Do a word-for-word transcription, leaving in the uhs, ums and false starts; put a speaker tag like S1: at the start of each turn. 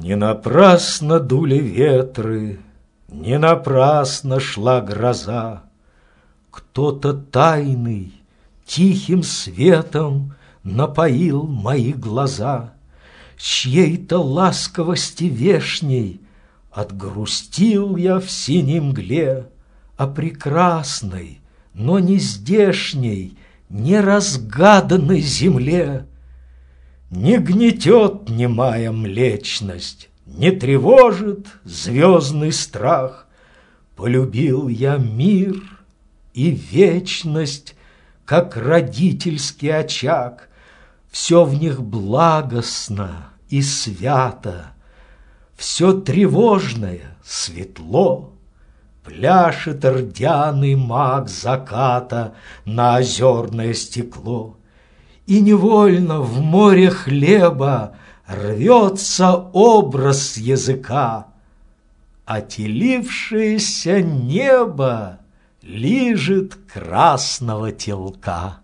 S1: Не напрасно дули ветры, не напрасно шла гроза. Кто-то тайный, тихим светом напоил мои глаза. С чьей-то ласковости вешней отгрустил я в синей мгле о прекрасной, но не здешней, неразгаданной земле. Не гнетет немая млечность, не тревожит звездный страх. Полюбил я мир и вечность, как родительский очаг. Все в них благостно и свято, все тревожное светло. Пляшет рдяный маг заката на озерное стекло. И невольно в море хлеба рвется образ языка. Отелившееся небо лижет красного телка.